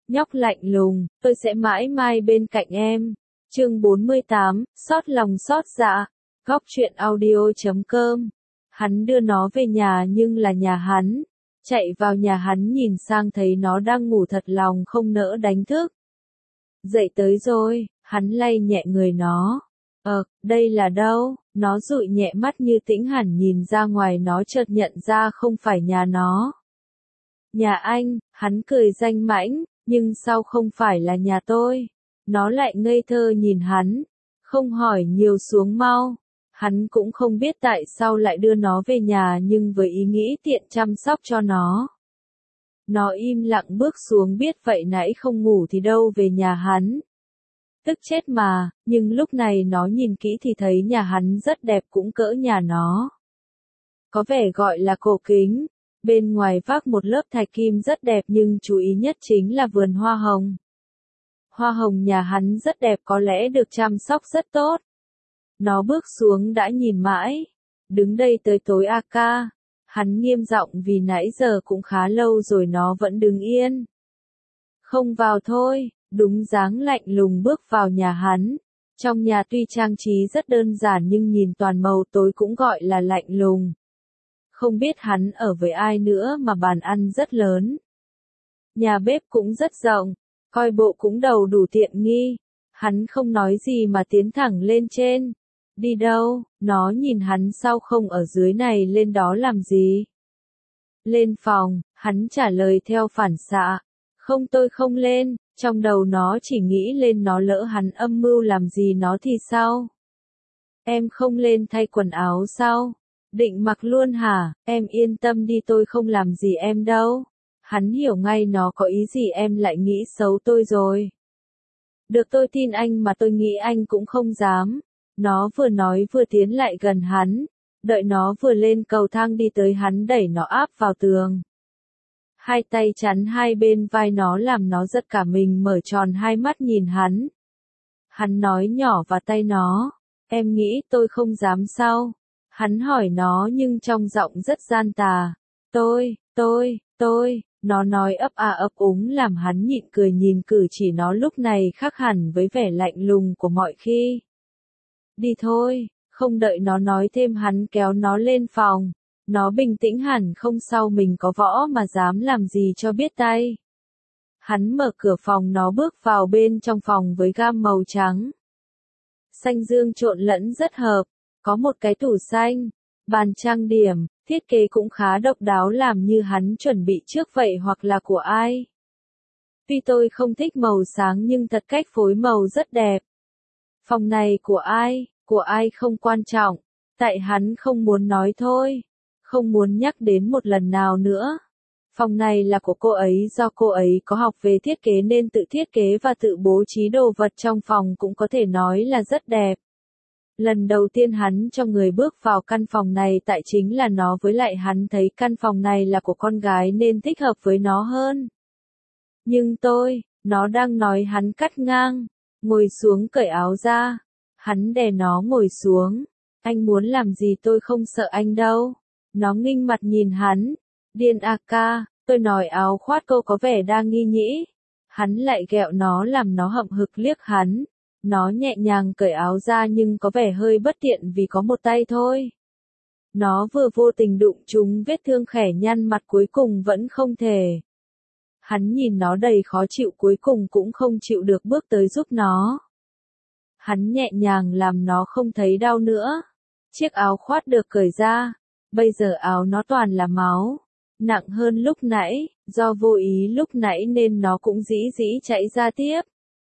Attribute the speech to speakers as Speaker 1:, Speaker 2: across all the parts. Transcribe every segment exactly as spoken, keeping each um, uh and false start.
Speaker 1: Nhóc lạnh lùng, tôi sẽ mãi mãi bên cạnh em. Chương bốn mươi tám, xót lòng xót dạ. Góc truyện audio chấm com. Hắn đưa nó về nhà nhưng là nhà hắn. Chạy vào nhà hắn nhìn sang thấy nó đang ngủ thật lòng không nỡ đánh thức. Dậy tới rồi, hắn lay nhẹ người nó. Ờ, đây là đâu? Nó dụi nhẹ mắt như tĩnh hẳn nhìn ra ngoài, nó chợt nhận ra không phải nhà nó. Nhà anh, hắn cười danh mãnh, nhưng sao không phải là nhà tôi? Nó lại ngây thơ nhìn hắn, không hỏi nhiều, xuống mau. Hắn cũng không biết tại sao lại đưa nó về nhà nhưng với ý nghĩ tiện chăm sóc cho nó. Nó im lặng bước xuống, biết vậy nãy không ngủ thì đâu về nhà hắn. Tức chết mà, nhưng lúc này nó nhìn kỹ thì thấy nhà hắn rất đẹp, cũng cỡ nhà nó. Có vẻ gọi là cổ kính, bên ngoài vác một lớp thạch kim rất đẹp nhưng chú ý nhất chính là vườn hoa hồng. Hoa hồng nhà hắn rất đẹp, có lẽ được chăm sóc rất tốt. Nó bước xuống đã nhìn mãi, đứng đây tới tối a ca. Hắn nghiêm giọng vì nãy giờ cũng khá lâu rồi nó vẫn đứng yên. Không vào thôi, đúng dáng lạnh lùng bước vào nhà hắn. Trong nhà tuy trang trí rất đơn giản nhưng nhìn toàn màu tối cũng gọi là lạnh lùng. Không biết hắn ở với ai nữa mà bàn ăn rất lớn. Nhà bếp cũng rất rộng, coi bộ cũng đầu đủ tiện nghi. Hắn không nói gì mà tiến thẳng lên trên. Đi đâu? Nó nhìn hắn, sao không ở dưới này lên đó làm gì? Lên phòng, hắn trả lời theo phản xạ. Không, tôi không lên. Trong đầu nó chỉ nghĩ lên nó lỡ hắn âm mưu làm gì nó thì sao? Em không lên thay quần áo sao? Định mặc luôn hả? Em yên tâm đi, tôi không làm gì em đâu. Hắn hiểu ngay nó có ý gì, em lại nghĩ xấu tôi rồi. Được, tôi tin anh mà tôi nghĩ anh cũng không dám. Nó vừa nói vừa tiến lại gần hắn. Đợi nó vừa lên cầu thang đi tới, hắn đẩy nó áp vào tường. Hai tay chắn hai bên vai nó làm nó giật cả mình, mở tròn hai mắt nhìn hắn. Hắn nói nhỏ vào tai nó. Em nghĩ tôi không dám sao? Hắn hỏi nó nhưng trong giọng rất gian tà. Tôi, tôi, tôi, nó nói ấp a ấp úng làm hắn nhịn cười, nhìn cử chỉ nó lúc này khác hẳn với vẻ lạnh lùng của mọi khi. Đi thôi, không đợi nó nói thêm hắn kéo nó lên phòng. Nó bình tĩnh hẳn, không sao, mình có võ mà dám làm gì cho biết tay. Hắn mở cửa phòng, nó bước vào bên trong phòng với gam màu trắng. Xanh dương trộn lẫn rất hợp, có một cái tủ xanh, bàn trang điểm, thiết kế cũng khá độc đáo, làm như hắn chuẩn bị trước vậy hoặc là của ai. Tuy tôi không thích màu sáng nhưng thật cách phối màu rất đẹp. Phòng này của ai, của ai không quan trọng, tại hắn không muốn nói thôi, không muốn nhắc đến một lần nào nữa. Phòng này là của cô ấy, do cô ấy có học về thiết kế nên tự thiết kế và tự bố trí đồ vật trong phòng cũng có thể nói là rất đẹp. Lần đầu tiên hắn cho người bước vào căn phòng này, tại chính là nó, với lại hắn thấy căn phòng này là của con gái nên thích hợp với nó hơn. Nhưng tôi, nó đang nói, hắn cắt ngang, ngồi xuống cởi áo ra. Hắn đè nó ngồi xuống. Anh muốn làm gì, tôi không sợ anh đâu. Nó nghinh mặt nhìn hắn. Điên a ca, tôi nói áo khoác, câu có vẻ đang nghi nhĩ. Hắn lại ghẹo nó làm nó hậm hực liếc hắn. Nó nhẹ nhàng cởi áo ra nhưng có vẻ hơi bất tiện vì có một tay thôi. Nó vừa vô tình đụng trúng vết thương khẻ nhăn mặt, cuối cùng vẫn không thể. Hắn nhìn nó đầy khó chịu, cuối cùng cũng không chịu được bước tới giúp nó. Hắn nhẹ nhàng làm nó không thấy đau nữa. Chiếc áo khoác được cởi ra. Bây giờ áo nó toàn là máu. Nặng hơn lúc nãy, do vô ý lúc nãy nên nó cũng dĩ dĩ chạy ra tiếp.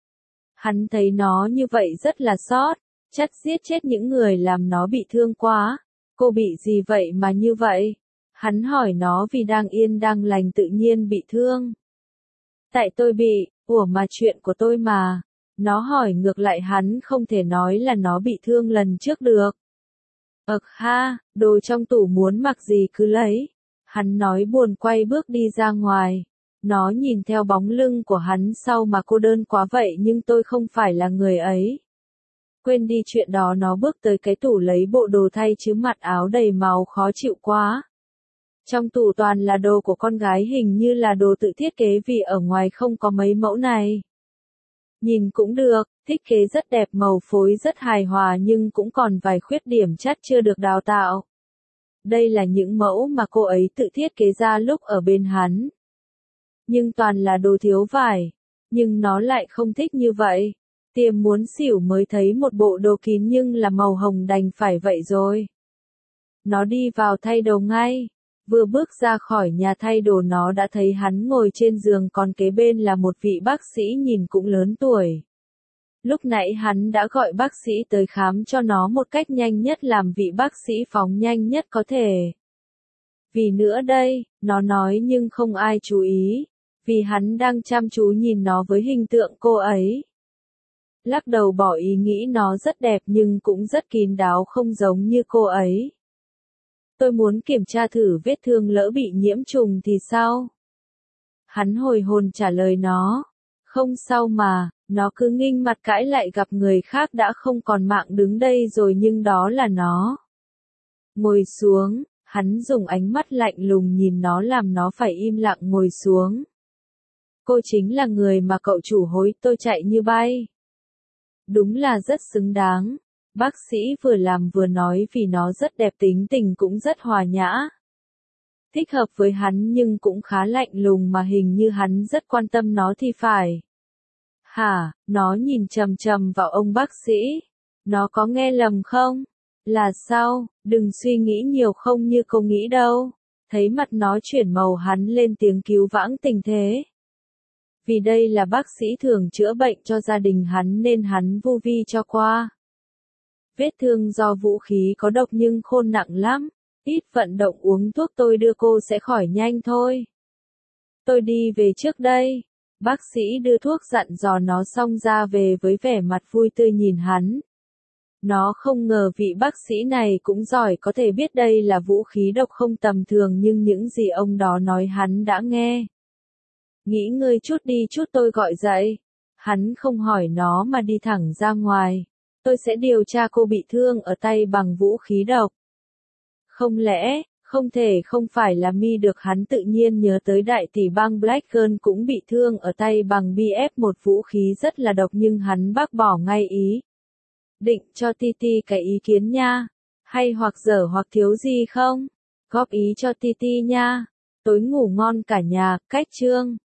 Speaker 1: Hắn thấy nó như vậy rất là xót. Chắc giết chết những người làm nó bị thương quá. Cô bị gì vậy mà như vậy? Hắn hỏi nó vì đang yên đang lành tự nhiên bị thương. Tại tôi bị, ủa mà chuyện của tôi mà. Nó hỏi ngược lại, hắn không thể nói là nó bị thương lần trước được. Ực ha, đồ trong tủ muốn mặc gì cứ lấy. Hắn nói buồn quay bước đi ra ngoài. Nó nhìn theo bóng lưng của hắn, sau mà cô đơn quá vậy, nhưng tôi không phải là người ấy. Quên đi chuyện đó, nó bước tới cái tủ lấy bộ đồ thay chứ mặt áo đầy máu khó chịu quá. Trong tủ toàn là đồ của con gái, hình như là đồ tự thiết kế vì ở ngoài không có mấy mẫu này. Nhìn cũng được, thiết kế rất đẹp, màu phối rất hài hòa nhưng cũng còn vài khuyết điểm chắc chưa được đào tạo. Đây là những mẫu mà cô ấy tự thiết kế ra lúc ở bên hắn. Nhưng toàn là đồ thiếu vải. Nhưng nó lại không thích như vậy. Tiềm muốn xỉu mới thấy một bộ đồ kín nhưng là màu hồng, đành phải vậy rồi. Nó đi vào thay đồ ngay. Vừa bước ra khỏi nhà thay đồ nó đã thấy hắn ngồi trên giường, còn kế bên là một vị bác sĩ nhìn cũng lớn tuổi. Lúc nãy hắn đã gọi bác sĩ tới khám cho nó một cách nhanh nhất, làm vị bác sĩ phóng nhanh nhất có thể. Vì nữa đây, nó nói nhưng không ai chú ý, vì hắn đang chăm chú nhìn nó với hình tượng cô ấy. Lắc đầu bỏ ý nghĩ nó rất đẹp nhưng cũng rất kín đáo, không giống như cô ấy. Tôi muốn kiểm tra thử vết thương, lỡ bị nhiễm trùng thì sao? Hắn hồi hồn trả lời nó. Không sao mà, nó cứ nghinh mặt cãi lại, gặp người khác đã không còn mạng đứng đây rồi nhưng đó là nó. Ngồi xuống, hắn dùng ánh mắt lạnh lùng nhìn nó làm nó phải im lặng ngồi xuống. Cô chính là người mà cậu chủ hối tôi chạy như bay. Đúng là rất xứng đáng. Bác sĩ vừa làm vừa nói vì nó rất đẹp, tính tình cũng rất hòa nhã. Thích hợp với hắn nhưng cũng khá lạnh lùng, mà hình như hắn rất quan tâm nó thì phải. Hả, nó nhìn chằm chằm vào ông bác sĩ. Nó có nghe lầm không? Là sao, đừng suy nghĩ nhiều, không như cô nghĩ đâu. Thấy mặt nó chuyển màu, hắn lên tiếng cứu vãn tình thế. Vì đây là bác sĩ thường chữa bệnh cho gia đình hắn nên hắn vu vi cho qua. Vết thương do vũ khí có độc nhưng khôn nặng lắm. Ít vận động uống thuốc tôi đưa cô sẽ khỏi nhanh thôi. Tôi đi về trước đây. Bác sĩ đưa thuốc dặn dò nó xong ra về với vẻ mặt vui tươi nhìn hắn. Nó không ngờ vị bác sĩ này cũng giỏi, có thể biết đây là vũ khí độc không tầm thường, nhưng những gì ông đó nói hắn đã nghe. Nghỉ ngơi chút đi, chút tôi gọi dậy. Hắn không hỏi nó mà đi thẳng ra ngoài. Tôi sẽ điều tra cô bị thương ở tay bằng vũ khí độc. Không lẽ, không thể không phải là mi được, hắn tự nhiên nhớ tới đại tỷ bang Black Girl cũng bị thương ở tay bằng bê ép, một vũ khí rất là độc, nhưng hắn bác bỏ ngay ý. Định cho Titi cái ý kiến nha. Hay hoặc dở hoặc thiếu gì không? Góp ý cho Titi nha. Tối ngủ ngon cả nhà, cách chương.